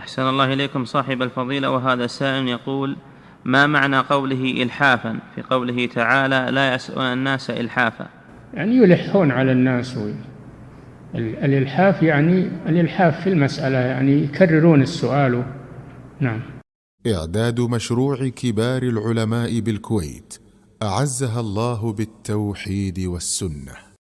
أحسن الله إليكم صاحب الفضيلة. وهذا سائل يقول: ما معنى قوله إلحافا في قوله تعالى لا يسألون الناس إلحافا؟ يعني يلحون على الناس. الإلحاف يعني الإلحاف في المسألة، يعني يكررون السؤال. نعم. إعداد مشروع كبار العلماء بالكويت أعزها الله بالتوحيد والسنة.